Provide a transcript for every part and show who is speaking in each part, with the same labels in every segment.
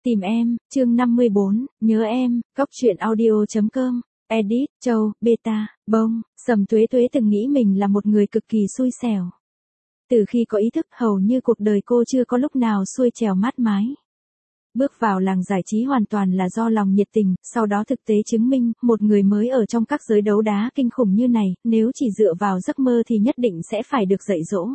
Speaker 1: Tìm em, chương 54, nhớ em, góc truyện audio.com, edit, Châu, beta, bông, Sầm Tuế Tuế từng nghĩ mình là một người cực kỳ xui xẻo. Từ khi có ý thức hầu như cuộc đời cô chưa có lúc nào xuôi trèo mát mái. Bước vào làng giải trí hoàn toàn là do lòng nhiệt tình, sau đó thực tế chứng minh, một người mới ở trong các giới đấu đá kinh khủng như này, nếu chỉ dựa vào giấc mơ thì nhất định sẽ phải được dạy dỗ.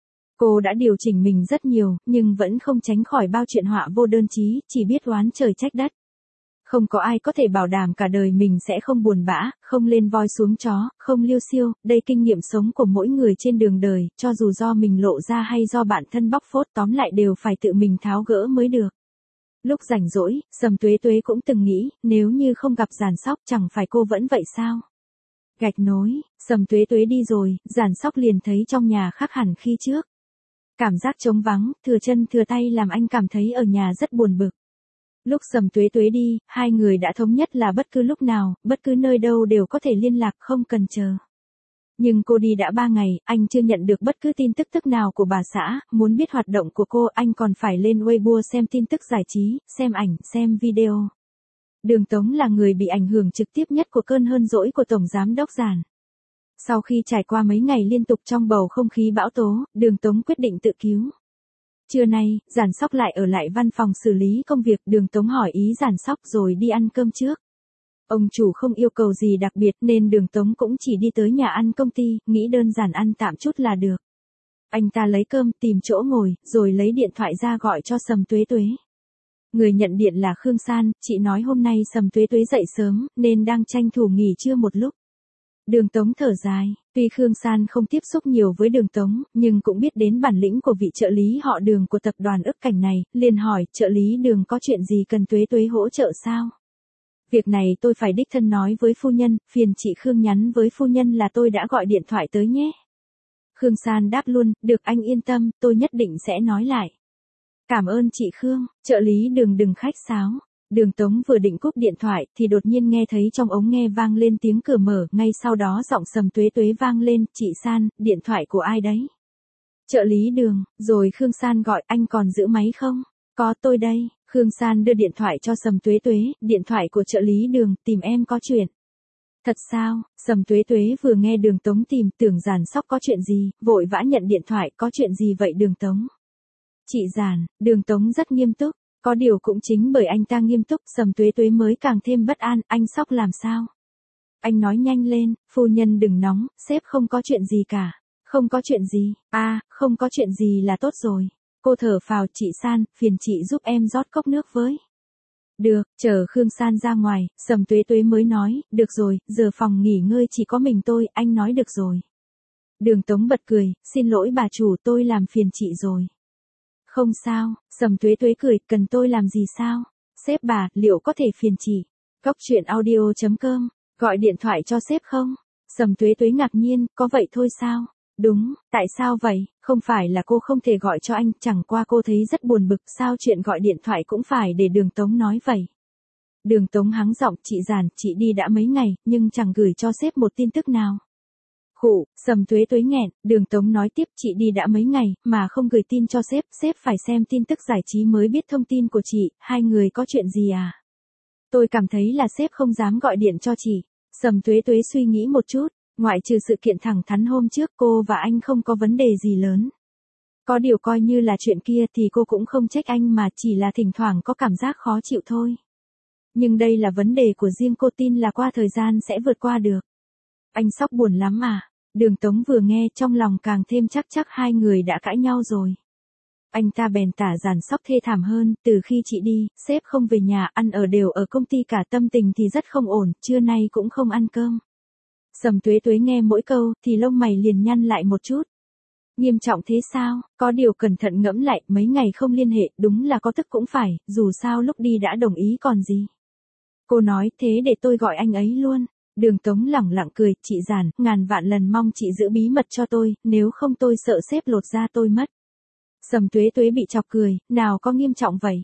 Speaker 1: Cô đã điều chỉnh mình rất nhiều, nhưng vẫn không tránh khỏi bao chuyện họa vô đơn chí, chỉ biết oán trời trách đất. Không có ai có thể bảo đảm cả đời mình sẽ không buồn bã, không lên voi xuống chó, không liêu xiêu, đây kinh nghiệm sống của mỗi người trên đường đời, cho dù do mình lộ ra hay do bản thân bóc phốt tóm lại đều phải tự mình tháo gỡ mới được. Lúc rảnh rỗi, Sầm Tuế Tuế cũng từng nghĩ, nếu như không gặp Giản Sóc chẳng phải cô vẫn vậy sao? Gạch nối, Sầm Tuế Tuế đi rồi, Giản Sóc liền thấy trong nhà khác hẳn khi trước. Cảm giác trống vắng, thừa chân thừa tay làm anh cảm thấy ở nhà rất buồn bực. Lúc Sầm Tuế Tuế đi, hai người đã thống nhất là bất cứ lúc nào, bất cứ nơi đâu đều có thể liên lạc không cần chờ. Nhưng cô đi đã 3 ngày, anh chưa nhận được bất cứ tin tức nào của bà xã, muốn biết hoạt động của cô anh còn phải lên Weibo xem tin tức giải trí, xem ảnh, xem video. Đường Tống là người bị ảnh hưởng trực tiếp nhất của cơn hờn dỗi của Tổng Giám đốc Giản. Sau khi trải qua mấy ngày liên tục trong bầu không khí bão tố, Đường Tống quyết định tự cứu. Trưa nay, Giản Sóc lại ở lại văn phòng xử lý công việc, Đường Tống hỏi ý Giản Sóc rồi đi ăn cơm trước. Ông chủ không yêu cầu gì đặc biệt nên Đường Tống cũng chỉ đi tới nhà ăn công ty, nghĩ đơn giản ăn tạm chút là được. Anh ta lấy cơm, tìm chỗ ngồi, rồi lấy điện thoại ra gọi cho Sầm Tuế Tuế. Người nhận điện là Khương San, chị nói hôm nay Sầm Tuế Tuế dậy sớm, nên đang tranh thủ nghỉ trưa một lúc. Đường Tống thở dài, tuy Khương San không tiếp xúc nhiều với Đường Tống, nhưng cũng biết đến bản lĩnh của vị trợ lý họ Đường của tập đoàn Ức Cảnh này, liền hỏi, trợ lý Đường có chuyện gì cần Tuế Tuế hỗ trợ sao? Việc này tôi phải đích thân nói với phu nhân, phiền chị Khương nhắn với phu nhân là tôi đã gọi điện thoại tới nhé. Khương San đáp luôn, được anh yên tâm, tôi nhất định sẽ nói lại. Cảm ơn chị Khương, trợ lý Đường đừng khách sáo. Đường Tống vừa định cúp điện thoại thì đột nhiên nghe thấy trong ống nghe vang lên tiếng cửa mở, ngay sau đó giọng Sầm Tuế Tuế vang lên, chị San, điện thoại của ai đấy? Trợ lý Đường, rồi Khương San gọi, anh còn giữ máy không? Có tôi đây. Khương San đưa điện thoại cho Sầm Tuế Tuế, điện thoại của trợ lý Đường, tìm em có chuyện. Thật sao? Sầm Tuế Tuế vừa nghe Đường Tống tìm, tưởng Giản Sóc có chuyện gì, vội vã nhận điện thoại, có chuyện gì vậy Đường Tống? Chị Giản, Đường Tống rất nghiêm túc, có điều cũng chính bởi anh ta nghiêm túc, Sầm Tuế Tuế mới càng thêm bất an, anh Sóc làm sao? Anh nói nhanh lên, phu nhân đừng nóng, sếp không có chuyện gì cả. Không có chuyện gì, không có chuyện gì là tốt rồi. Cô thở phào, chị San, phiền chị giúp em rót cốc nước với. Được, chờ Khương San ra ngoài, Sầm Tuế Tuế mới nói, được rồi, giờ phòng nghỉ ngơi chỉ có mình tôi, anh nói được rồi. Đường Tống bật cười, xin lỗi bà chủ, tôi làm phiền chị rồi. Không sao, Sầm Tuế Tuế cười, cần tôi làm gì sao? Sếp bà, liệu có thể phiền chị? Góc truyện audio.com, gọi điện thoại cho sếp không? Sầm Tuế Tuế ngạc nhiên, có vậy thôi sao? Đúng, tại sao vậy? Không phải là cô không thể gọi cho anh, chẳng qua cô thấy rất buồn bực, sao chuyện gọi điện thoại cũng phải để Đường Tống nói vậy. Đường Tống hắng giọng, chị Giản, chị đi đã mấy ngày, nhưng chẳng gửi cho sếp một tin tức nào. Khụ, Sầm Tuế Tuế nghẹn, Đường Tống nói tiếp, chị đi đã mấy ngày, mà không gửi tin cho sếp phải xem tin tức giải trí mới biết thông tin của chị, hai người có chuyện gì à? Tôi cảm thấy là sếp không dám gọi điện cho chị. Sầm Tuế Tuế suy nghĩ một chút. Ngoại trừ sự kiện thẳng thắn hôm trước cô và anh không có vấn đề gì lớn. Có điều coi như là chuyện kia thì cô cũng không trách anh mà chỉ là thỉnh thoảng có cảm giác khó chịu thôi. Nhưng đây là vấn đề của riêng cô, tin là qua thời gian sẽ vượt qua được. Anh Sóc buồn lắm à? Đường Tống vừa nghe trong lòng càng thêm chắc hai người đã cãi nhau rồi. Anh ta bèn tả Giản Sóc thê thảm hơn, từ khi chị đi, sếp không về nhà, ăn ở đều ở công ty cả, tâm tình thì rất không ổn, trưa nay cũng không ăn cơm. Sầm Tuế Tuế nghe mỗi câu thì lông mày liền nhăn lại một chút. Nghiêm trọng thế sao? Có điều cẩn thận ngẫm lại, mấy ngày không liên hệ, đúng là có tức cũng phải, dù sao lúc đi đã đồng ý còn gì. Cô nói, thế để tôi gọi anh ấy luôn. Đường Tống lẳng lặng cười, chị Giản, ngàn vạn lần mong chị giữ bí mật cho tôi, nếu không tôi sợ sếp lột da tôi mất. Sầm Tuế Tuế bị chọc cười, nào có nghiêm trọng vậy?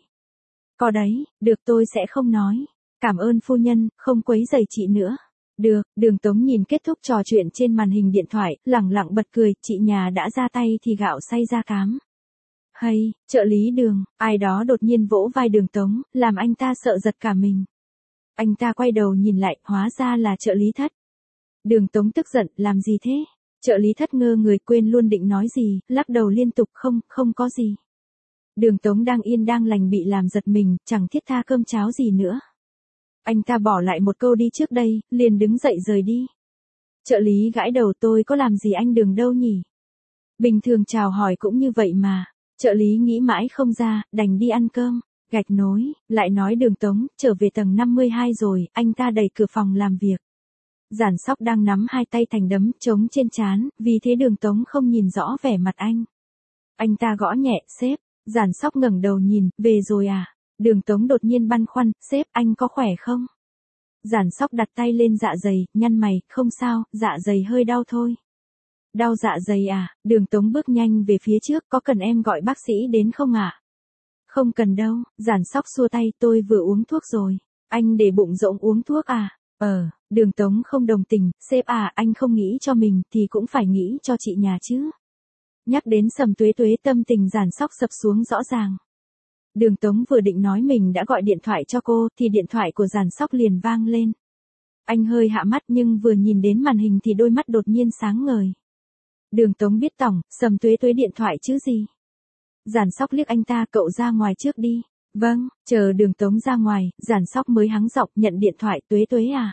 Speaker 1: Có đấy, được tôi sẽ không nói. Cảm ơn phu nhân, không quấy rầy chị nữa. Được, Đường Tống nhìn kết thúc trò chuyện trên màn hình điện thoại, lẳng lặng bật cười, chị nhà đã ra tay thì gạo xay ra cám. Hay, trợ lý Đường, ai đó đột nhiên vỗ vai Đường Tống, làm anh ta sợ giật cả mình. Anh ta quay đầu nhìn lại, hóa ra là trợ lý Thất. Đường Tống tức giận, làm gì thế? Trợ lý Thất ngơ người, quên luôn định nói gì, lắc đầu liên tục, không có gì. Đường Tống đang yên đang lành bị làm giật mình, chẳng thiết tha cơm cháo gì nữa. Anh ta bỏ lại một câu đi trước đây, liền đứng dậy rời đi. Trợ lý gãi đầu, tôi có làm gì anh Đường đâu nhỉ? Bình thường chào hỏi cũng như vậy mà. Trợ lý nghĩ mãi không ra, đành đi ăn cơm. Gạch nối, lại nói Đường Tống, trở về tầng 52 rồi, anh ta đẩy cửa phòng làm việc. Giản Sóc đang nắm hai tay thành đấm trống trên trán, vì thế Đường Tống không nhìn rõ vẻ mặt anh. Anh ta gõ nhẹ, sếp. Giản Sóc ngẩng đầu nhìn, về rồi à? Đường Tống đột nhiên băn khoăn, sếp anh có khỏe không? Giản Sóc đặt tay lên dạ dày, nhăn mày, không sao, dạ dày hơi đau thôi. Đau dạ dày à? Đường Tống bước nhanh về phía trước, có cần em gọi bác sĩ đến không ạ? Không cần đâu, Giản Sóc xua tay, tôi vừa uống thuốc rồi. Anh để bụng rỗng uống thuốc à? Đường Tống không đồng tình, sếp à, anh không nghĩ cho mình thì cũng phải nghĩ cho chị nhà chứ. Nhắc đến Sầm Tuế Tuế, tâm tình Giản Sóc sập xuống rõ ràng. Đường Tống vừa định nói mình đã gọi điện thoại cho cô thì điện thoại của Giản Sóc liền vang lên. Anh hơi hạ mắt nhưng vừa nhìn đến màn hình thì đôi mắt đột nhiên sáng ngời. Đường Tống biết tỏng, Sầm Tuế Tuế điện thoại chứ gì. Giản Sóc liếc anh ta, cậu ra ngoài trước đi. Vâng, chờ Đường Tống ra ngoài, Giản Sóc mới hắng giọng nhận điện thoại, Tuế Tuế à.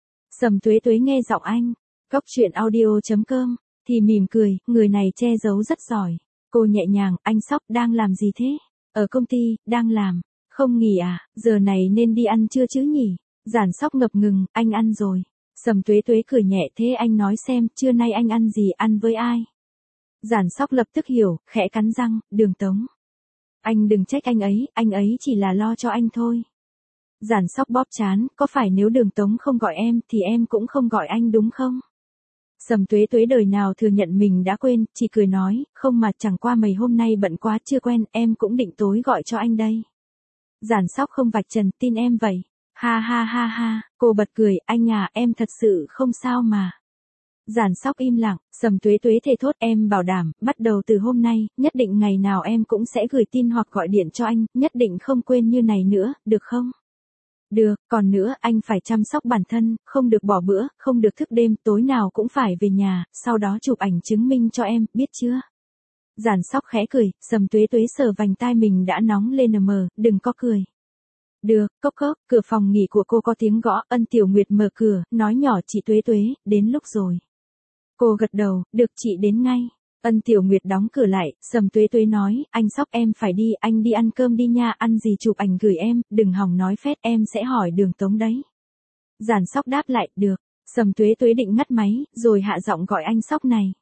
Speaker 1: Sầm Tuế Tuế nghe giọng anh, Cóc Truyện Audio.com, thì mỉm cười, người này che giấu rất giỏi. Cô nhẹ nhàng, anh Sóc đang làm gì thế? Ở công ty, đang làm. Không nghỉ à, giờ này nên đi ăn trưa chứ nhỉ? Giản Sóc ngập ngừng, anh ăn rồi. Sầm Tuế Tuế cười nhẹ, thế anh nói xem, trưa nay anh ăn gì, ăn với ai? Giản Sóc lập tức hiểu, khẽ cắn răng, Đường Tống. Anh đừng trách anh ấy chỉ là lo cho anh thôi. Giản Sóc bóp trán, có phải nếu Đường Tống không gọi em thì em cũng không gọi anh đúng không? Sầm Tuế Tuế đời nào thừa nhận mình đã quên, chỉ cười nói, không mà chẳng qua mấy hôm nay bận quá chưa quen, em cũng định tối gọi cho anh đây. Giản Sóc không vạch trần, tin em vậy. Ha ha ha ha, cô bật cười, anh à, em thật sự không sao mà. Giản Sóc im lặng, Sầm Tuế Tuế thề thốt, em bảo đảm, bắt đầu từ hôm nay, nhất định ngày nào em cũng sẽ gửi tin hoặc gọi điện cho anh, nhất định không quên như này nữa, được không? Được, còn nữa, anh phải chăm sóc bản thân, không được bỏ bữa, không được thức đêm, tối nào cũng phải về nhà, sau đó chụp ảnh chứng minh cho em, biết chưa? Giản Sóc khẽ cười, Sầm Tuế Tuế sờ vành tai mình đã nóng lên mờ, đừng có cười. Được, cốc cốc, cửa phòng nghỉ của cô có tiếng gõ, Ân Tiểu Nguyệt mở cửa, nói nhỏ, chị Tuế Tuế, đến lúc rồi. Cô gật đầu, được chị đến ngay. Ân Tiểu Nguyệt đóng cửa lại, Sầm Tuế Tuế nói, anh Sóc em phải đi, anh đi ăn cơm đi nha, ăn gì chụp ảnh gửi em, đừng hòng nói phét, em sẽ hỏi Đường Tống đấy. Giản Sóc đáp lại, được. Sầm Tuế Tuế định ngắt máy, rồi hạ giọng gọi anh Sóc này.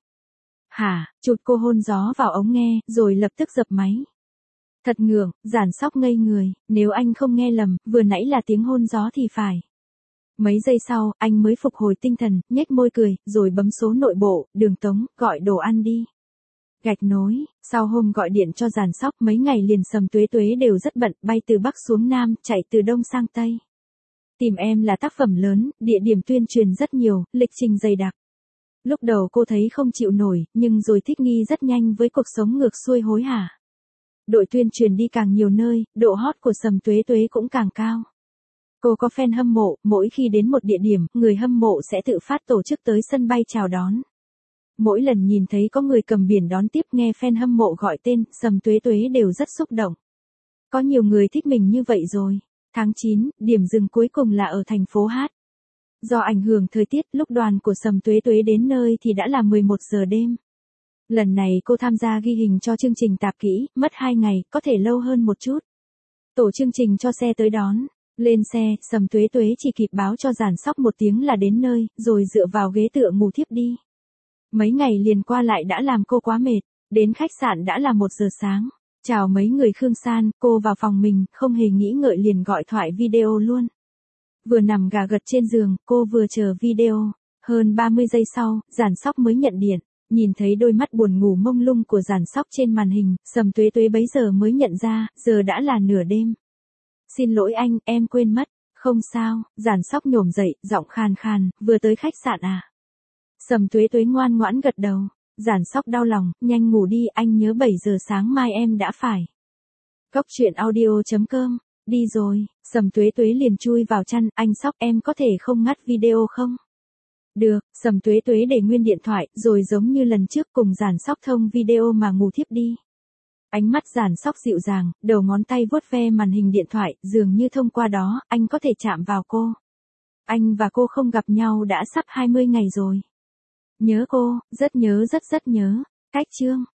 Speaker 1: Hả, chụt cô hôn gió vào ống nghe, rồi lập tức dập máy. Thật ngượng, Giản Sóc ngây người, nếu anh không nghe lầm, vừa nãy là tiếng hôn gió thì phải. Mấy giây sau, anh mới phục hồi tinh thần, nhếch môi cười, rồi bấm số nội bộ, Đường Tống, gọi đồ ăn đi. Gạch nối, sau hôm gọi điện cho Giản Sóc mấy ngày liền Sầm Tuế Tuế đều rất bận, bay từ Bắc xuống Nam, chạy từ Đông sang Tây. Tìm em là tác phẩm lớn, địa điểm tuyên truyền rất nhiều, lịch trình dày đặc. Lúc đầu cô thấy không chịu nổi, nhưng rồi thích nghi rất nhanh với cuộc sống ngược xuôi hối hả. Đội tuyên truyền đi càng nhiều nơi, độ hot của Sầm Tuế Tuế cũng càng cao. Cô có fan hâm mộ, mỗi khi đến một địa điểm, người hâm mộ sẽ tự phát tổ chức tới sân bay chào đón. Mỗi lần nhìn thấy có người cầm biển đón tiếp, nghe fan hâm mộ gọi tên, Sầm Tuế Tuế đều rất xúc động. Có nhiều người thích mình như vậy rồi. Tháng 9, điểm dừng cuối cùng là ở thành phố Hát. Do ảnh hưởng thời tiết, lúc đoàn của Sầm Tuế Tuế đến nơi thì đã là 11 giờ đêm. Lần này cô tham gia ghi hình cho chương trình tạp kỹ, mất 2 ngày, có thể lâu hơn một chút. Tổ chương trình cho xe tới đón. Lên xe, Sầm Tuế Tuế chỉ kịp báo cho Giản Sóc một tiếng là đến nơi, rồi dựa vào ghế tựa ngủ thiếp đi. Mấy ngày liền qua lại đã làm cô quá mệt, đến khách sạn đã là 1 giờ sáng. Chào mấy người Khương San, cô vào phòng mình, không hề nghĩ ngợi liền gọi thoại video luôn. Vừa nằm gà gật trên giường, cô vừa chờ video. Hơn 30 giây sau, Giản Sóc mới nhận điện. Nhìn thấy đôi mắt buồn ngủ mông lung của Giản Sóc trên màn hình, Sầm Tuế Tuế bấy giờ mới nhận ra, giờ đã là nửa đêm. Xin lỗi anh, em quên mất. Không sao, Giản Sóc nhổm dậy, giọng khàn khàn, vừa tới khách sạn à? Sầm Tuế Tuế ngoan ngoãn gật đầu. Giản Sóc đau lòng, nhanh ngủ đi, anh nhớ 7 giờ sáng mai em đã phải. Cốc truyện audio.com, đi rồi, Sầm Tuế Tuế liền chui vào chăn, anh Sóc em có thể không ngắt video không? Được, Sầm Tuế Tuế để nguyên điện thoại, rồi giống như lần trước cùng Giản Sóc thông video mà ngủ thiếp đi. Ánh mắt Giản Sóc dịu dàng, đầu ngón tay vuốt ve màn hình điện thoại, dường như thông qua đó, anh có thể chạm vào cô. Anh và cô không gặp nhau đã sắp 20 ngày rồi. Nhớ cô, rất nhớ rất rất nhớ. Cách chương.